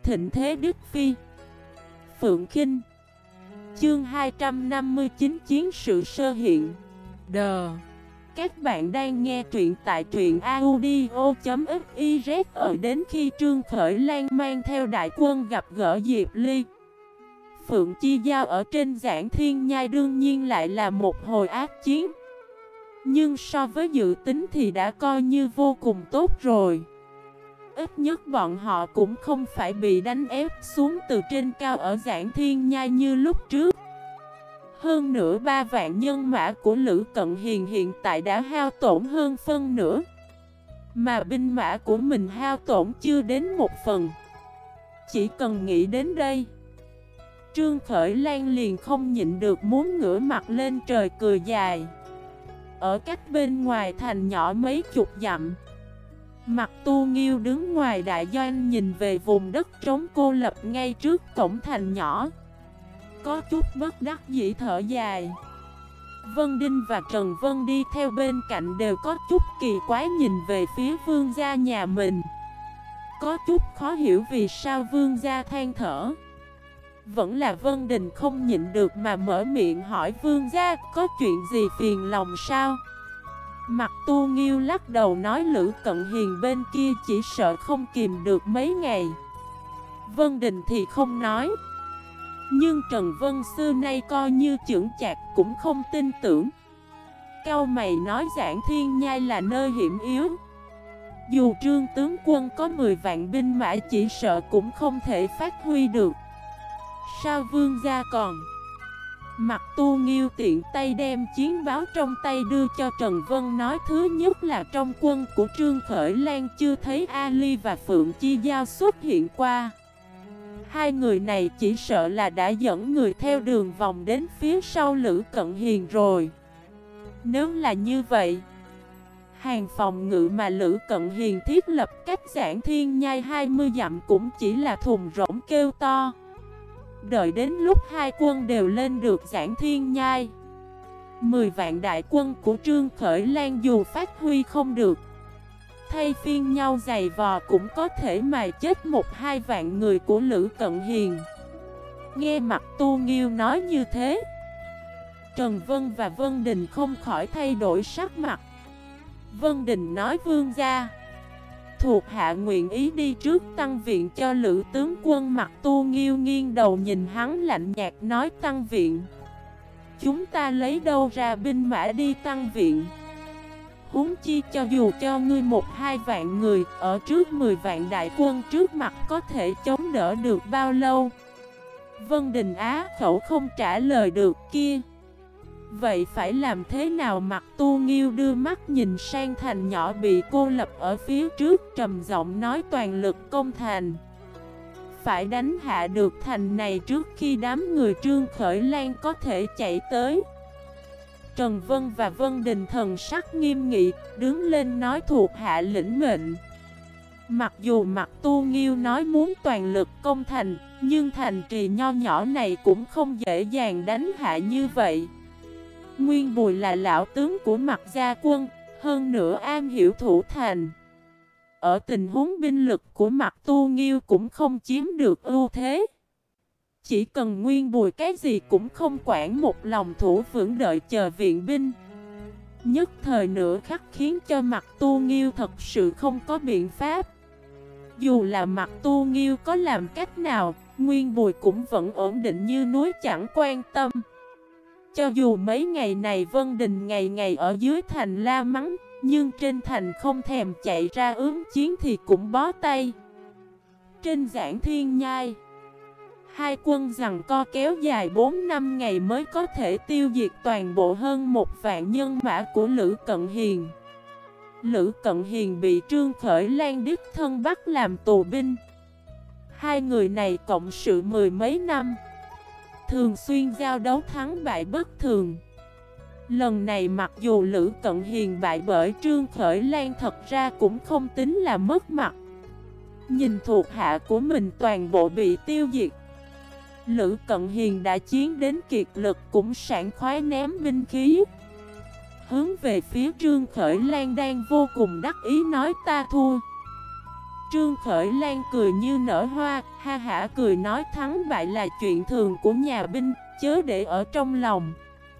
thịnh thế Đức Phi. Phượng Kinh. Chương 259 Chiến sự sơ hiện. Đờ. Các bạn đang nghe truyện tại truyện audio.fiz. Đến khi Trương Khởi Lan mang theo đại quân gặp gỡ Diệp Ly, Phượng Chi Giao ở trên Giảng Thiên Nhai đương nhiên lại là một hồi ác chiến. Nhưng so với dự tính thì đã coi như vô cùng tốt rồi. Ít nhất bọn họ cũng không phải bị đánh ép xuống từ trên cao ở Giảng Thiên Nhai như lúc trước. Hơn nữa 3 vạn nhân mã của Lữ Cận Hiền hiện tại đã hao tổn hơn phân nửa, mà binh mã của mình hao tổn chưa đến 1 phần. Chỉ cần nghĩ đến đây, Trương Khởi Lan liền không nhịn được muốn ngửa mặt lên trời cười dài. Ở cách bên ngoài thành nhỏ mấy chục dặm, Mặt Tu Nghiêu đứng ngoài đại doanh nhìn về vùng đất trống cô lập ngay trước cổng thành nhỏ, có chút bất đắc dĩ thở dài. Vân Đinh và Trần Vân đi theo bên cạnh đều có chút kỳ quái nhìn về phía vương gia nhà mình, có chút khó hiểu vì sao vương gia than thở. Vẫn là Vân Đình không nhịn được mà mở miệng hỏi vương gia có chuyện gì phiền lòng sao. Mặt Tu Nghiêu lắc đầu nói Lữ Cận Hiền bên kia chỉ sợ không kìm được mấy ngày. Vân Đình thì không nói, nhưng Trần Vân xưa nay coi như chững chạc cũng không tin tưởng. Cau mày nói Giảng Thiên Nhai là nơi hiểm yếu, dù Trương tướng quân có 10 vạn binh mã chỉ sợ cũng không thể phát huy được. Sao vương gia còn? Mặt Tu Nghiêu tiện tay đem chiến báo trong tay đưa cho Trần Vân nói thứ nhất là trong quân của Trương Khởi Lan chưa thấy Ali và Phượng Chi Giao xuất hiện qua. Hai người này chỉ sợ là đã dẫn người theo đường vòng đến phía sau Lữ Cận Hiền rồi. Nếu là như vậy, hàng phòng ngự mà Lữ Cận Hiền thiết lập cách Giảng Thiên Nhai 20 dặm cũng chỉ là thùng rỗng kêu to. Đợi đến lúc hai quân đều lên được Giảng Thiên Nhai, 10 vạn đại quân của Trương Khởi Lan dù phát huy không được, thay phiên nhau giày vò cũng có thể mà chết 1-2 vạn người của Lữ Cận Hiền. Nghe Mặt Tu Nghiêu nói như thế, Trần Vân và Vân Đình không khỏi thay đổi sắc mặt. Vân Đình nói vương gia, thuộc hạ nguyện ý đi trước tăng viện cho Lữ tướng quân. Mặt Tu Nghiêu nghiêng đầu nhìn hắn lạnh nhạt nói tăng viện? Chúng ta lấy đâu ra binh mã đi tăng viện? Huống chi cho dù cho ngươi 1-2 vạn người, ở trước 10 vạn đại quân trước mặt có thể chống đỡ được bao lâu? Vân Đình á khẩu không trả lời được kia. Vậy phải làm thế nào? Mặt Tu Nghiêu đưa mắt nhìn sang thành nhỏ bị cô lập ở phía trước, trầm giọng nói toàn lực công thành. Phải đánh hạ được thành này trước khi đám người Trương Khởi Lan có thể chạy tới. Trần Vân và Vân Đình thần sắc nghiêm nghị, đứng lên nói thuộc hạ lĩnh mệnh. Mặc dù Mặt Tu Nghiêu nói muốn toàn lực công thành, nhưng thành trì nho nhỏ này cũng không dễ dàng đánh hạ như vậy. Nguyên Bùi là lão tướng của Mặt gia quân, hơn nữa am hiểu thủ thành. Ở tình huống binh lực của Mặt Tu Nghiêu cũng không chiếm được ưu thế. Chỉ cần Nguyên Bùi cái gì cũng không quản, một lòng thủ vững đợi chờ viện binh. Nhất thời nửa khắc khiến cho Mặt Tu Nghiêu thật sự không có biện pháp. Dù là Mặt Tu Nghiêu có làm cách nào, Nguyên Bùi cũng vẫn ổn định như núi chẳng quan tâm. Cho dù mấy ngày này Vân Đình ngày ngày ở dưới thành la mắng, nhưng trên thành không thèm chạy ra ứng chiến thì cũng bó tay. Trên Giảng Thiên Nhai, hai quân giằng co kéo dài 4-5 ngày mới có thể tiêu diệt toàn bộ hơn 1 vạn nhân mã của Lữ Cận Hiền. Lữ Cận Hiền bị Trương Khởi Lan đích thân bắt làm tù binh. Hai người này cộng sự 10 mấy năm, thường xuyên giao đấu thắng bại bất thường. Lần này mặc dù Lữ Cận Hiền bại bởi Trương Khởi Lan thật ra cũng không tính là mất mặt. Nhìn thuộc hạ của mình toàn bộ bị tiêu diệt, Lữ Cận Hiền đã chiến đến kiệt lực cũng sảng khoái ném binh khí, hướng về phía Trương Khởi Lan đang vô cùng đắc ý nói ta thua. Trương Khởi Lan cười như nở hoa, ha hả cười nói thắng bại là chuyện thường của nhà binh, chớ để ở trong lòng.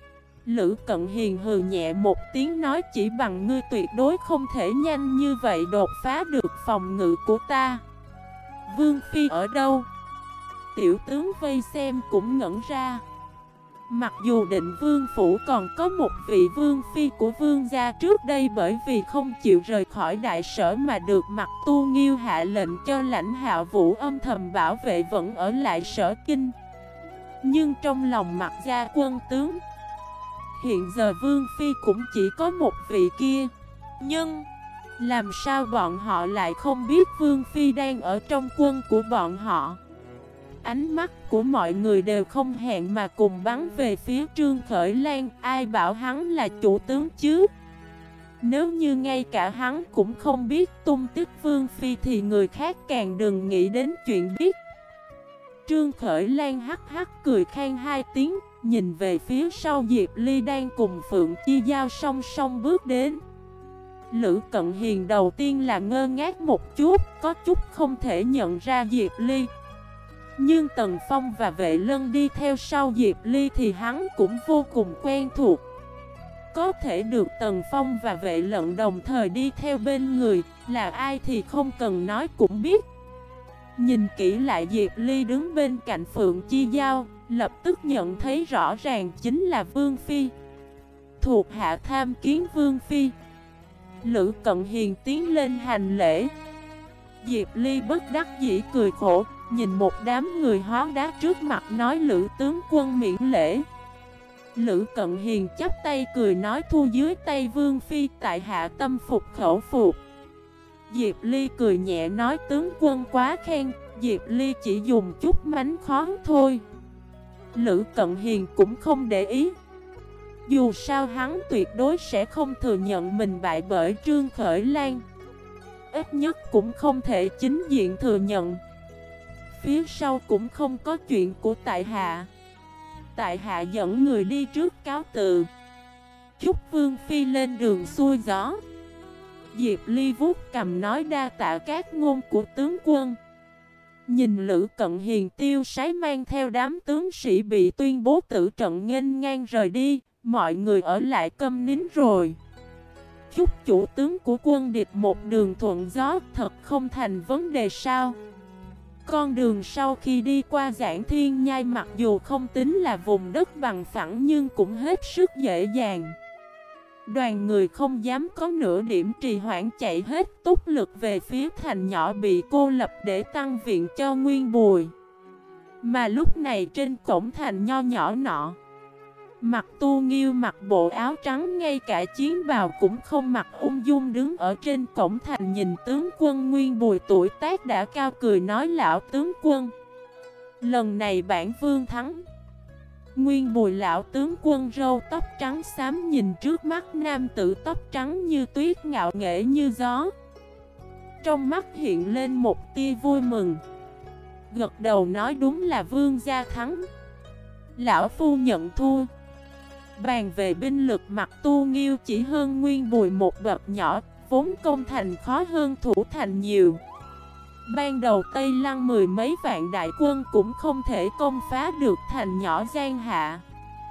Lữ Cận Hiền hừ nhẹ một tiếng nói chỉ bằng ngươi tuyệt đối không thể nhanh như vậy đột phá được phòng ngự của ta. Vương Phi ở đâu? Tiểu tướng vây xem cũng ngẩn ra. Mặc dù Định Vương Phủ còn có một vị Vương Phi của Vương gia trước đây bởi vì không chịu rời khỏi đại sở mà được Mặc Tu Nghiêu hạ lệnh cho Lãnh Hạo Vũ âm thầm bảo vệ vẫn ở lại Sở Kinh. Nhưng trong lòng Mặc gia quân tướng, hiện giờ Vương Phi cũng chỉ có một vị kia. Nhưng làm sao bọn họ lại không biết Vương Phi đang ở trong quân của bọn họ? Ánh mắt của mọi người đều không hẹn mà cùng bắn về phía Trương Khởi Lan. Ai bảo hắn là chủ tướng chứ? Nếu như ngay cả hắn cũng không biết tung tích Vương Phi thì người khác càng đừng nghĩ đến chuyện biết. Trương Khởi Lan hắc hắc cười khan hai tiếng, nhìn về phía sau Diệp Ly đang cùng Phượng Chi Giao song song bước đến. Lữ Cận Hiền đầu tiên là ngơ ngác một chút, có chút không thể nhận ra Diệp Ly. Nhưng Tần Phong và Vệ Lân đi theo sau Diệp Ly thì hắn cũng vô cùng quen thuộc. Có thể được Tần Phong và Vệ Lân đồng thời đi theo bên người, là ai thì không cần nói cũng biết. Nhìn kỹ lại Diệp Ly đứng bên cạnh Phượng Chi Giao, lập tức nhận thấy rõ ràng chính là Vương Phi. Thuộc hạ tham kiến Vương Phi. Lữ Cận Hiền tiến lên hành lễ. Diệp Ly bất đắc dĩ cười khổ, nhìn một đám người hóa đá trước mặt nói Lữ tướng quân miễn lễ. Lữ Cận Hiền chắp tay cười nói thu dưới tay Vương Phi tại hạ tâm phục khẩu phục. Diệp Ly cười nhẹ nói tướng quân quá khen, Diệp Ly chỉ dùng chút mánh khóe thôi. Lữ Cận Hiền cũng không để ý. Dù sao hắn tuyệt đối sẽ không thừa nhận mình bại bởi Trương Khởi Lan. Ít nhất cũng không thể chính diện thừa nhận. Phía sau cũng không có chuyện của tại hạ. Tại hạ dẫn người đi trước cáo từ. Chúc Vương Phi lên đường xuôi gió. Diệp Ly vuốt cầm nói đa tạ các ngôn của tướng quân. Nhìn Lữ Cận Hiền tiêu sái mang theo đám tướng sĩ bị tuyên bố tử trận nghênh ngang rời đi, mọi người ở lại câm nín rồi. Chúc chủ tướng của quân địch một đường thuận gió, thật không thành vấn đề sao? Con đường sau khi đi qua Giảng Thiên Nhai mặc dù không tính là vùng đất bằng phẳng nhưng cũng hết sức dễ dàng. Đoàn người không dám có nửa điểm trì hoãn chạy hết túc lực về phía thành nhỏ bị cô lập để tăng viện cho Nguyên Bùi. Mà lúc này trên cổng thành nho nhỏ nọ, Mặc Tu Nghiêu mặc bộ áo trắng ngay cả chiến bào cũng không mặc ung dung đứng ở trên cổng thành nhìn tướng quân Nguyên Bùi tuổi tác đã cao cười nói lão tướng quân. Lần này bản vương thắng. Nguyên Bùi lão tướng quân râu tóc trắng xám nhìn trước mắt nam tử tóc trắng như tuyết ngạo nghễ như gió. Trong mắt hiện lên một tia vui mừng. Gật đầu nói đúng là vương gia thắng. Lão phu nhận thua. Bàn về binh lực Mặc Tu Nghiêu chỉ hơn Nguyên Bùi một bậc nhỏ, vốn công thành khó hơn thủ thành nhiều. Ban đầu Tây Lăng mười mấy vạn đại quân cũng không thể công phá được thành nhỏ Giang Hạ.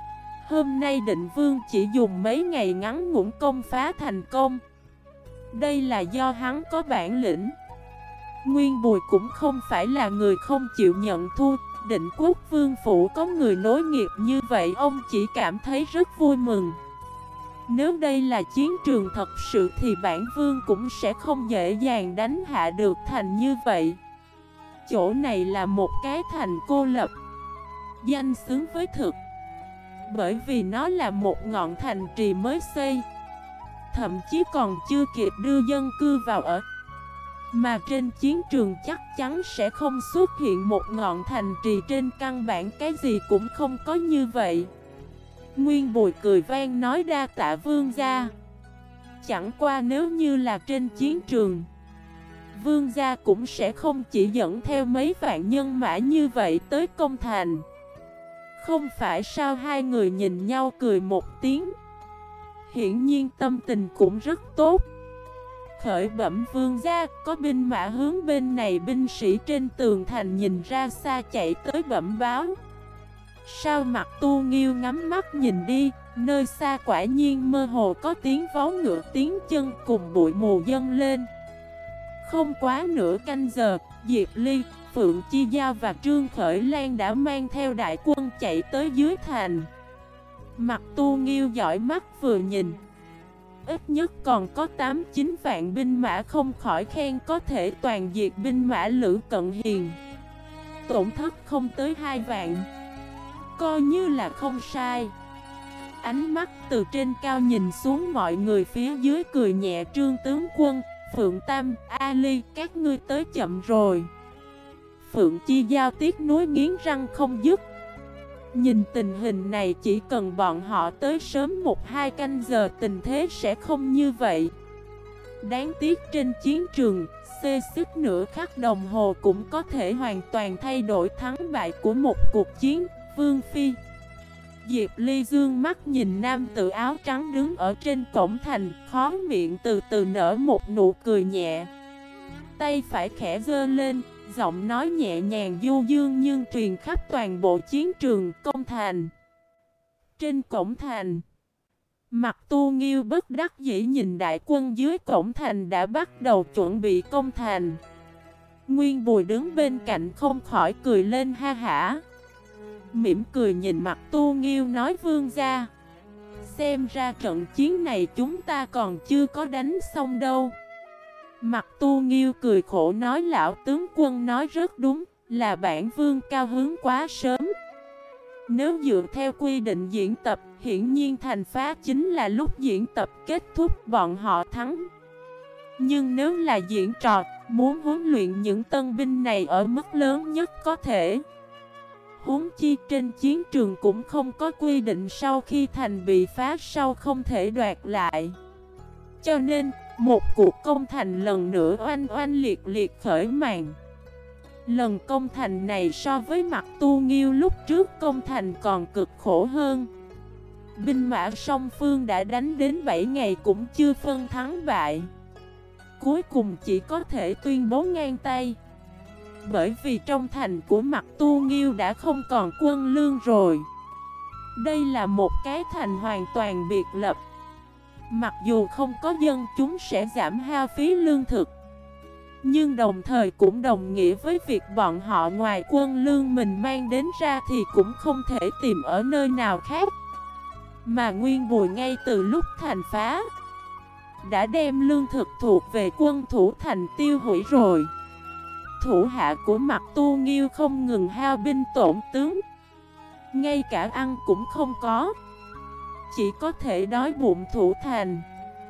Hôm nay Định Vương chỉ dùng mấy ngày ngắn ngủn công phá thành công. Đây là do hắn có bản lĩnh. Nguyên Bùi cũng không phải là người không chịu nhận thua. Định Quốc Vương Phủ có người nối nghiệp như vậy ông chỉ cảm thấy rất vui mừng. Nếu đây là chiến trường thật sự thì bản vương cũng sẽ không dễ dàng đánh hạ được thành như vậy. Chỗ này là một cái thành cô lập, danh xứng với thực. Bởi vì nó là một ngọn thành trì mới xây, thậm chí còn chưa kịp đưa dân cư vào ở. Mà trên chiến trường chắc chắn sẽ không xuất hiện một ngọn thành trì trên căn bản cái gì cũng không có như vậy. Nguyên Bùi cười vang nói đa tạ vương gia. Chẳng qua nếu như là trên chiến trường, vương gia cũng sẽ không chỉ dẫn theo mấy vạn nhân mã như vậy tới công thành. Không phải sao? Hai người nhìn nhau cười một tiếng. Hiển nhiên tâm tình cũng rất tốt. Khởi bẩm vương gia, có binh mã hướng bên này. Binh sĩ trên tường thành nhìn ra xa chạy tới bẩm báo. Sao Mặt Tu Nghiêu ngắm mắt nhìn đi, nơi xa quả nhiên mơ hồ có tiếng vó ngựa tiếng chân cùng bụi mù dâng lên. Không quá nửa canh giờ, Diệp Ly, Phượng Chi Giao và Trương Khởi Lan đã mang theo đại quân chạy tới dưới thành. Mặt Tu Nghiêu dõi mắt vừa nhìn, ít nhất còn có 8-9 vạn binh mã, không khỏi khen có thể toàn diệt binh mã Lữ Cận Hiền. Tổn thất không tới 2 vạn, coi như là không sai. Ánh mắt từ trên cao nhìn xuống mọi người phía dưới cười nhẹ. Trương tướng quân, Phượng Tam, A Ly, các ngươi tới chậm rồi. Phượng Chi Giao tiếc nuối nghiến răng không dứt. Nhìn tình hình này, chỉ cần bọn họ tới sớm 1-2 canh giờ tình thế sẽ không như vậy. Đáng tiếc trên chiến trường, xê xích nửa khắc đồng hồ cũng có thể hoàn toàn thay đổi thắng bại của một cuộc chiến. Vương Phi. Diệp Ly dương mắt nhìn nam tử áo trắng đứng ở trên cổng thành, khó miệng từ từ nở một nụ cười nhẹ. Tay phải khẽ giơ lên, giọng nói nhẹ nhàng du dương nhưng truyền khắp toàn bộ chiến trường công thành. Trên cổng thành, Mặt Tu Nghiêu bất đắc dĩ nhìn đại quân dưới cổng thành đã bắt đầu chuẩn bị công thành. Nguyên Bùi đứng bên cạnh không khỏi cười lên ha hả. Mỉm cười nhìn Mặt Tu Nghiêu nói: vương gia, xem ra trận chiến này chúng ta còn chưa có đánh xong đâu. Mặt Tu Nghiêu cười khổ nói: lão tướng quân nói rất đúng, là bản vương cao hứng quá sớm. Nếu dựa theo quy định diễn tập, hiển nhiên thành phá chính là lúc diễn tập kết thúc bọn họ thắng. Nhưng nếu là diễn trò, muốn huấn luyện những tân binh này ở mức lớn nhất có thể. Huống chi trên chiến trường cũng không có quy định sau khi thành bị phá sau không thể đoạt lại. Cho nên, một cuộc công thành lần nữa oanh oanh liệt liệt khởi màn. Lần công thành này so với Mặt Tu Nghiêu lúc trước công thành còn cực khổ hơn. Binh mã song phương đã đánh đến 7 ngày cũng chưa phân thắng bại. Cuối cùng chỉ có thể tuyên bố ngang tay. Bởi vì trong thành của Mặt Tu Nghiêu đã không còn quân lương rồi. Đây là một cái thành hoàn toàn biệt lập. Mặc dù không có dân chúng sẽ giảm hao phí lương thực, nhưng đồng thời cũng đồng nghĩa với việc bọn họ ngoài quân lương mình mang đến ra thì cũng không thể tìm ở nơi nào khác. Mà Nguyên Bùi ngay từ lúc thành phá đã đem lương thực thuộc về quân thủ thành tiêu hủy rồi. Thủ hạ của Mặt Tu Nghiêu không ngừng hao binh tổn tướng, ngay cả ăn cũng không có, chỉ có thể đói bụng thủ thành.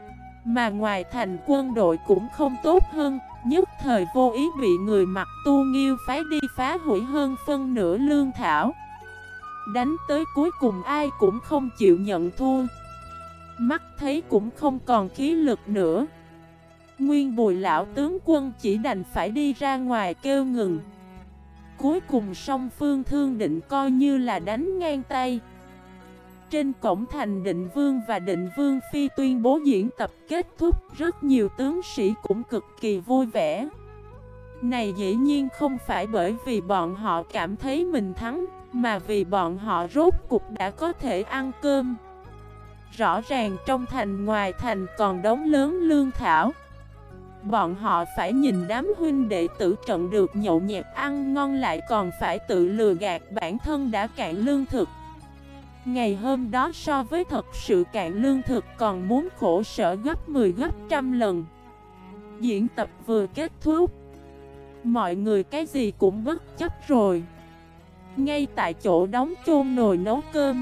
Mà ngoài thành quân đội cũng không tốt hơn, nhất thời vô ý bị người Mặt Tu Nghiêu phái đi phá hủy hơn phân nửa lương thảo. Đánh tới cuối cùng ai cũng không chịu nhận thua, mắt thấy cũng không còn khí lực nữa. Nguyên Bùi lão tướng quân chỉ đành phải đi ra ngoài kêu ngừng. Cuối cùng song phương thương định coi như là đánh ngang tay. Trên cổng thành Định Vương và Định Vương Phi tuyên bố diễn tập kết thúc, rất nhiều tướng sĩ cũng cực kỳ vui vẻ. Này dĩ nhiên không phải bởi vì bọn họ cảm thấy mình thắng, mà vì bọn họ rốt cục đã có thể ăn cơm. Rõ ràng trong thành ngoài thành còn đống lớn lương thảo. Bọn họ phải nhìn đám huynh đệ tử trận được nhậu nhẹt ăn ngon lại còn phải tự lừa gạt bản thân đã cạn lương thực. Ngày hôm đó so với thật sự cạn lương thực còn muốn khổ sở gấp 10 gấp trăm lần. Diễn tập vừa kết thúc, mọi người cái gì cũng bất chấp rồi. Ngay tại chỗ đóng chôn nồi nấu cơm.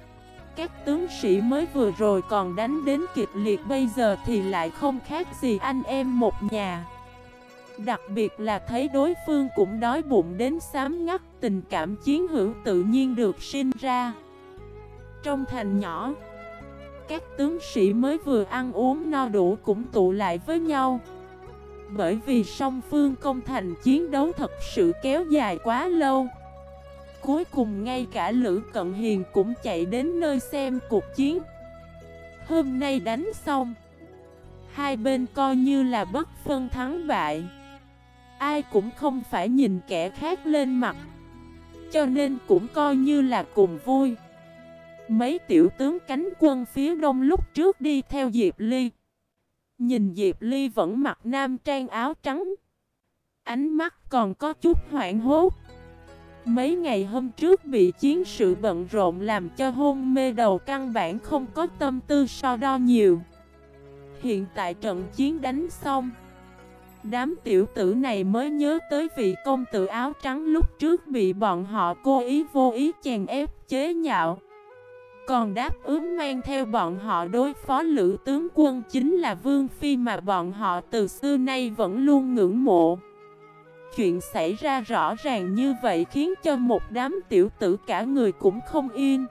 Các tướng sĩ mới vừa rồi còn đánh đến kịch liệt, bây giờ thì lại không khác gì anh em một nhà. Đặc biệt là thấy đối phương cũng đói bụng đến xám ngắt, tình cảm chiến hữu tự nhiên được sinh ra. Trong thành nhỏ, các tướng sĩ mới vừa ăn uống no đủ cũng tụ lại với nhau. Bởi vì song phương công thành chiến đấu thật sự kéo dài quá lâu. Cuối cùng ngay cả Lữ Cận Hiền cũng chạy đến nơi xem cuộc chiến. Hôm nay đánh xong, Hai bên coi như là bất phân thắng bại. Ai cũng không phải nhìn kẻ khác lên mặt, cho nên cũng coi như là cùng vui. Mấy tiểu tướng cánh quân phía đông lúc trước đi theo Diệp Ly, nhìn Diệp Ly vẫn mặc nam trang áo trắng, ánh mắt còn có chút hoảng hốt. Mấy ngày hôm trước bị chiến sự bận rộn làm cho hôn mê đầu, căn bản không có tâm tư so đo nhiều. Hiện tại trận chiến đánh xong, đám tiểu tử này mới nhớ tới vị công tử áo trắng lúc trước bị bọn họ cố ý vô ý chèn ép chế nhạo, còn đáp ứng mang theo bọn họ đối phó Lữ tướng quân chính là Vương Phi mà bọn họ từ xưa nay vẫn luôn ngưỡng mộ. Chuyện xảy ra rõ ràng như vậy khiến cho một đám tiểu tử cả người cũng không yên.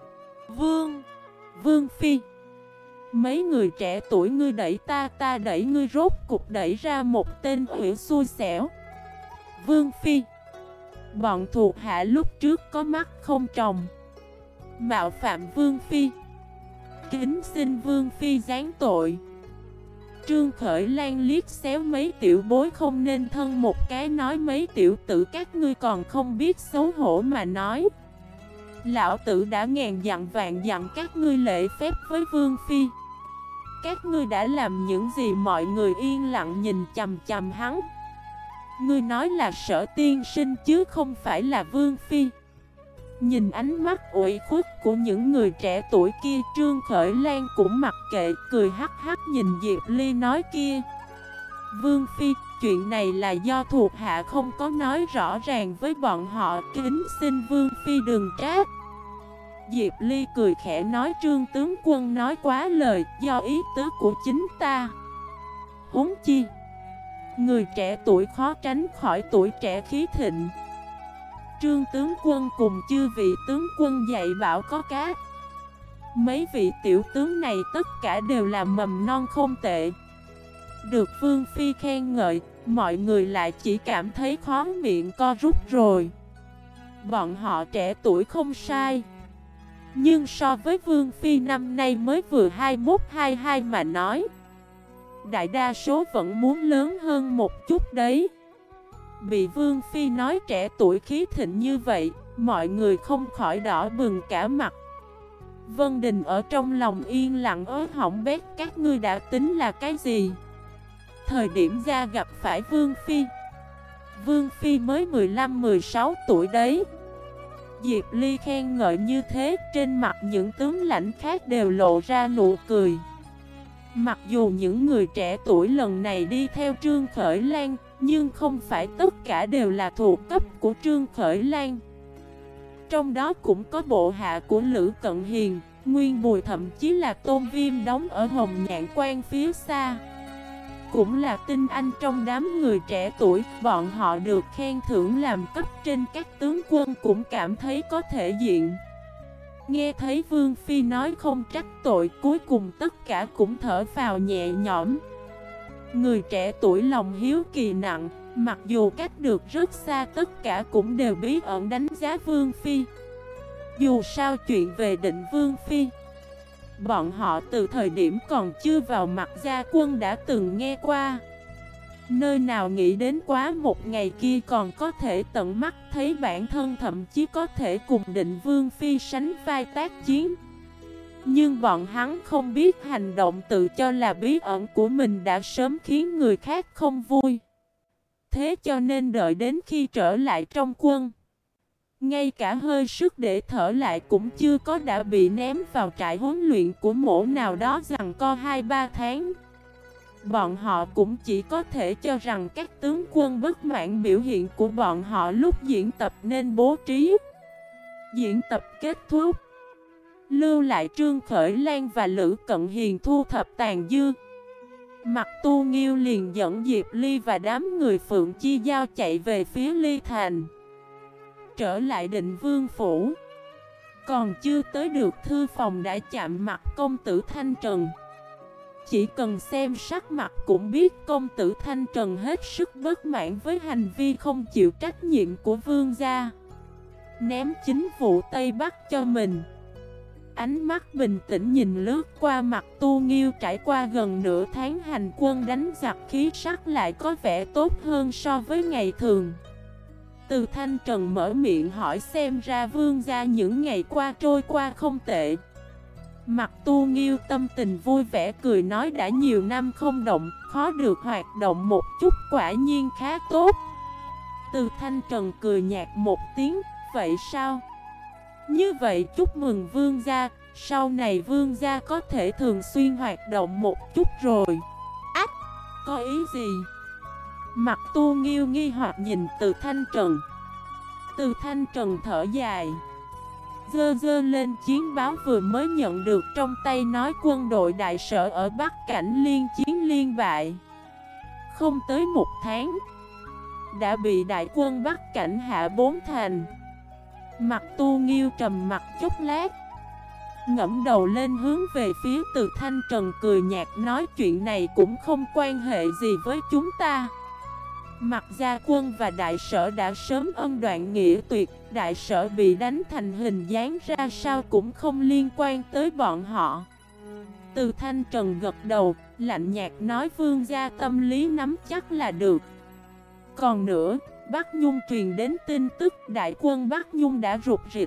Vương Phi, mấy người trẻ tuổi ngươi đẩy ta, ta đẩy ngươi, rốt cục đẩy ra một tên hủy xui xẻo. Vương Phi, bọn thuộc hạ lúc trước có mắt không tròng, mạo phạm Vương Phi, kính xin Vương Phi giáng tội. Trương Khởi Lan liếc xéo mấy tiểu bối không nên thân một cái, nói mấy tiểu tử các ngươi còn không biết xấu hổ mà nói. Lão tử đã ngàn dặn vạn dặn các ngươi lễ phép với Vương Phi. Các ngươi đã làm những gì mọi người yên lặng nhìn chằm chằm hắn. Ngươi nói là Sở tiên sinh chứ không phải là Vương Phi. Nhìn ánh mắt ủy khuất của những người trẻ tuổi kia, Trương Khởi Lan cũng mặc kệ, cười hắc hắc nhìn Diệp Ly nói kia. Vương Phi, chuyện này là do thuộc hạ không có nói rõ ràng với bọn họ, kính xin Vương Phi đừng trách. Diệp Ly cười khẽ nói, Trương tướng quân nói quá lời, do ý tứ của chính ta. Huống chi, người trẻ tuổi khó tránh khỏi tuổi trẻ khí thịnh. Trương tướng quân cùng chư vị tướng quân dạy bảo có cá. Mấy vị tiểu tướng này tất cả đều là mầm non không tệ. Được Vương Phi khen ngợi, mọi người lại chỉ cảm thấy khó miệng co rút rồi. Bọn họ trẻ tuổi không sai, nhưng so với Vương Phi năm nay mới vừa 21-22 mà nói, đại đa số vẫn muốn lớn hơn một chút đấy. Bị Vương Phi nói trẻ tuổi khí thịnh như vậy, mọi người không khỏi đỏ bừng cả mặt. Vân Đình ở trong lòng yên lặng hỏng bét, các ngươi đã tính là cái gì? Thời điểm ra gặp phải Vương Phi, Vương Phi mới 15-16 tuổi đấy. Diệp Ly khen ngợi như thế, trên mặt những tướng lãnh khác đều lộ ra nụ cười. Mặc dù những người trẻ tuổi lần này đi theo Trương Khởi Lan, nhưng không phải tất cả đều là thuộc cấp của Trương Khởi Lan. Trong đó cũng có bộ hạ của Lữ Cận Hiền, Nguyên Bùi, thậm chí là Tôn Viêm đóng ở Hồng Nhạn Quan phía xa. Cũng là tinh anh trong đám người trẻ tuổi, bọn họ được khen thưởng làm cấp trên các tướng quân cũng cảm thấy có thể diện. Nghe thấy Vương Phi nói không trách tội, cuối cùng tất cả cũng thở phào nhẹ nhõm. Người trẻ tuổi lòng hiếu kỳ nặng, mặc dù cách được rất xa tất cả cũng đều bí ẩn đánh giá Vương Phi. Dù sao chuyện về Định Vương Phi, bọn họ từ thời điểm còn chưa vào mặt gia quân đã từng nghe qua. Nơi nào nghĩ đến quá một ngày kia còn có thể tận mắt thấy bản thân, thậm chí có thể cùng Định Vương Phi sánh vai tác chiến. Nhưng bọn hắn không biết hành động tự cho là bí ẩn của mình đã sớm khiến người khác không vui. Thế cho nên đợi đến khi trở lại trong quân, ngay cả hơi sức để thở lại cũng chưa có, đã bị ném vào trại huấn luyện của mỗ nào đó giằng co 2-3 tháng. Bọn họ cũng chỉ có thể cho rằng các tướng quân bất mãn biểu hiện của bọn họ lúc diễn tập nên bố trí. Diễn tập kết thúc, lưu lại Trương Khởi Lan và Lữ Cận Hiền thu thập tàn dư. Mặt Tu Nghiêu liền dẫn Diệp Ly và đám người Phượng Chi Giao chạy về phía Ly Thành. Trở lại Định Vương Phủ, còn chưa tới được thư phòng đã chạm mặt công tử Thanh Trần. Chỉ cần xem sắc mặt cũng biết công tử Thanh Trần hết sức bất mãn với hành vi không chịu trách nhiệm của vương gia, ném chính vụ Tây Bắc cho mình. Ánh mắt bình tĩnh nhìn lướt qua mặt Tu Nghiêu. Trải qua gần nửa tháng hành quân đánh giặc, khí sắc lại có vẻ tốt hơn so với ngày thường. Từ Thanh Trần mở miệng hỏi, xem ra vương gia những ngày qua trôi qua không tệ. Mặt Tu Nghiêu tâm tình vui vẻ cười nói, đã nhiều năm không động, khó được hoạt động một chút, quả nhiên khá tốt. Từ Thanh Trần cười nhạt một tiếng, vậy sao? Như vậy chúc mừng vương gia, sau này vương gia có thể thường xuyên hoạt động một chút rồi. Ách, có ý gì? Mặt Tu Nghiêu nghi hoặc nhìn Từ Thanh Trần. Từ Thanh Trần thở dài, giơ lên chiến báo vừa mới nhận được trong tay, nói quân đội đại sở ở Bắc Cảnh liên chiến liên bại. Không tới một tháng đã bị đại quân Bắc Cảnh hạ 4 thành. Mặt Tu Nghiêu trầm mặt chốc lát, ngẫm đầu lên hướng về phía Từ Thanh Trần cười nhạt nói, chuyện này cũng không quan hệ gì với chúng ta. Mặt gia quân và đại sở đã sớm ân đoạn nghĩa tuyệt, đại sở bị đánh thành hình dáng ra sao cũng không liên quan tới bọn họ. Từ Thanh Trần gật đầu, lạnh nhạt nói, vương gia tâm lý nắm chắc là được. Còn nữa, Bắc Nhung truyền đến tin tức đại quân Bắc Nhung đã rụt rịch.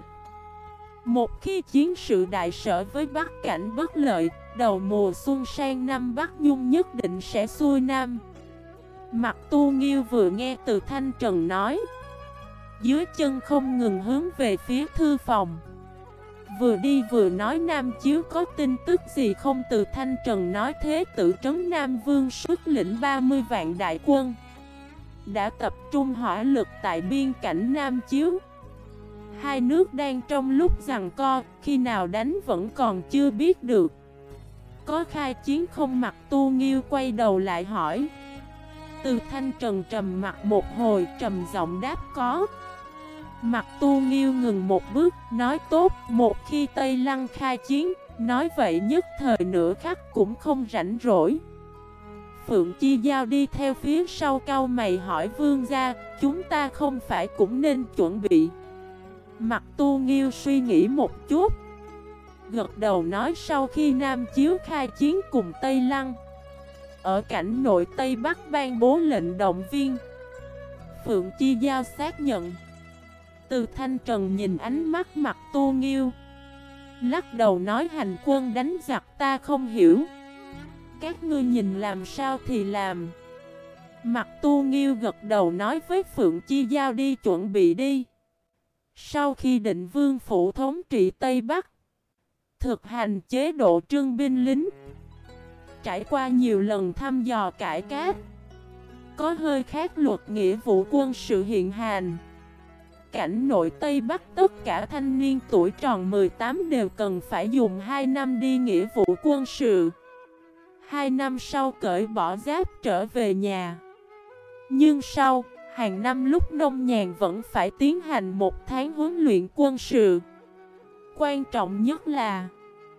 Một khi chiến sự đại sở với Bắc Cảnh bất lợi, đầu mùa xuân sang năm Bắc Nhung nhất định sẽ xuôi nam. Mặt Tu Nghiêu vừa nghe Từ Thanh Trần nói, dưới chân không ngừng hướng về phía thư phòng. Vừa đi vừa nói, Nam Chiếu có tin tức gì không? Từ Thanh Trần nói, thế tử trấn Nam Vương xuất lĩnh 30 vạn đại quân, đã tập trung hỏa lực tại biên cảnh Nam Chiếu. Hai nước đang trong lúc giằng co, khi nào đánh vẫn còn chưa biết được. Có khai chiến không? Mặt Tu Nghiêu quay đầu lại hỏi. Từ Thanh Trần trầm mặt một hồi, trầm giọng đáp có. Mặt Tu Nghiêu ngừng một bước, nói tốt, một khi Tây Lăng khai chiến, nói vậy nhất thời nửa khắc cũng không rảnh rỗi. Phượng Chi Giao đi theo phía sau cau mày hỏi, vương gia, chúng ta không phải cũng nên chuẩn bị? Mặt Tu Nghiêu suy nghĩ một chút, gật đầu nói, sau khi Nam Chiếu khai chiến cùng Tây Lăng, ở cảnh nội Tây Bắc ban bố lệnh động viên. Phượng Chi Giao xác nhận. Từ Thanh Trần nhìn ánh mắt Mặt Tu Nghiêu, lắc đầu nói, hành quân đánh giặc ta không hiểu, các ngươi nhìn làm sao thì làm. Mặt Tu Nghiêu gật đầu nói với Phượng Chi Giao, đi chuẩn bị đi. Sau khi Định Vương phủ thống trị Tây Bắc, thực hành chế độ trưng binh lính, trải qua nhiều lần thăm dò cải cách, có hơi khác luật nghĩa vụ quân sự hiện hành. Cảnh nội Tây Bắc tất cả thanh niên tuổi tròn 18 đều cần phải dùng 2 năm đi nghĩa vụ quân sự. 2 năm sau cởi bỏ giáp trở về nhà. Nhưng sau, hàng năm lúc nông nhàn vẫn phải tiến hành 1 tháng huấn luyện quân sự. Quan trọng nhất là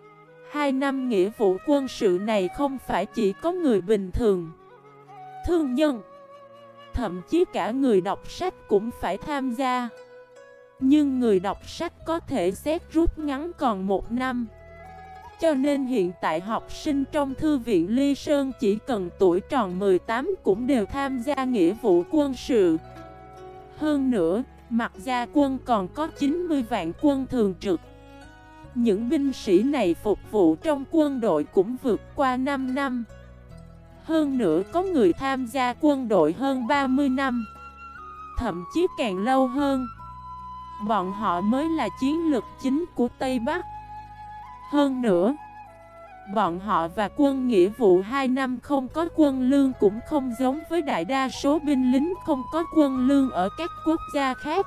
2 năm nghĩa vụ quân sự này không phải chỉ có người bình thường, thương nhân, thậm chí cả người đọc sách cũng phải tham gia. Nhưng người đọc sách có thể xét rút ngắn còn 1 năm. Cho nên hiện tại học sinh trong thư viện Ly Sơn chỉ cần tuổi tròn 18 cũng đều tham gia nghĩa vụ quân sự. Hơn nữa, Mặt gia quân còn có 90 vạn quân thường trực. Những binh sĩ này phục vụ trong quân đội cũng vượt qua 5 năm. Hơn nữa có người tham gia quân đội hơn 30 năm, thậm chí càng lâu hơn. Bọn họ mới là chiến lực chính của Tây Bắc. Hơn nữa, bọn họ và quân nghĩa vụ 2 năm không có quân lương cũng không giống với đại đa số binh lính không có quân lương ở các quốc gia khác.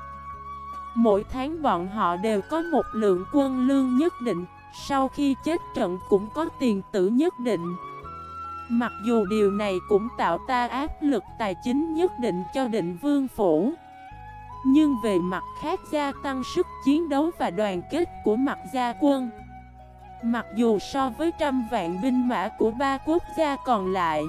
Mỗi tháng bọn họ đều có một lượng quân lương nhất định, sau khi chết trận cũng có tiền tử nhất định. Mặc dù điều này cũng tạo ra áp lực tài chính nhất định cho Định Vương phủ, nhưng về mặt khác gia tăng sức chiến đấu và đoàn kết của Mặt gia quân. Mặc dù so với 100 vạn binh mã của 3 quốc gia còn lại,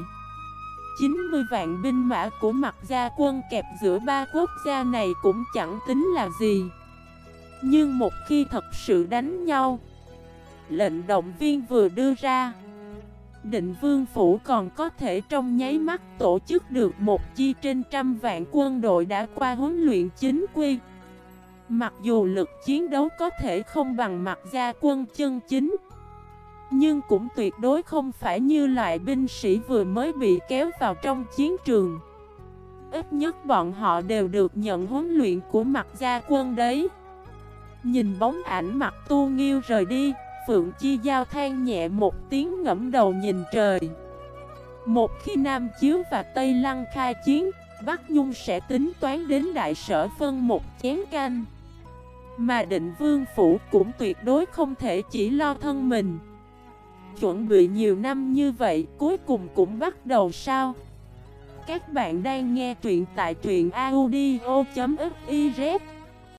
90 vạn binh mã của Mặt gia quân kẹp giữa 3 quốc gia này cũng chẳng tính là gì. Nhưng một khi thật sự đánh nhau, lệnh động viên vừa đưa ra, Định Vương Phủ còn có thể trong nháy mắt tổ chức được một chi trên trăm vạn quân đội đã qua huấn luyện chính quy. Mặc dù lực chiến đấu có thể không bằng mặt gia quân chân chính, nhưng cũng tuyệt đối không phải như loại binh sĩ vừa mới bị kéo vào trong chiến trường. Ít nhất bọn họ đều được nhận huấn luyện của mặt gia quân đấy. Nhìn bóng ảnh Mặt Tu Nghiêu rời đi, Phượng Chi Giao than nhẹ một tiếng, ngẫm đầu nhìn trời. Một khi Nam Chiếu và Tây Lăng khai chiến, Bắc Nhung sẽ tính toán đến Đại Sở phân một chén canh. Mà Định Vương Phủ cũng tuyệt đối không thể chỉ lo thân mình. Chuẩn bị nhiều năm như vậy, cuối cùng cũng bắt đầu sao? Các bạn đang nghe truyện tại truyện audio.fif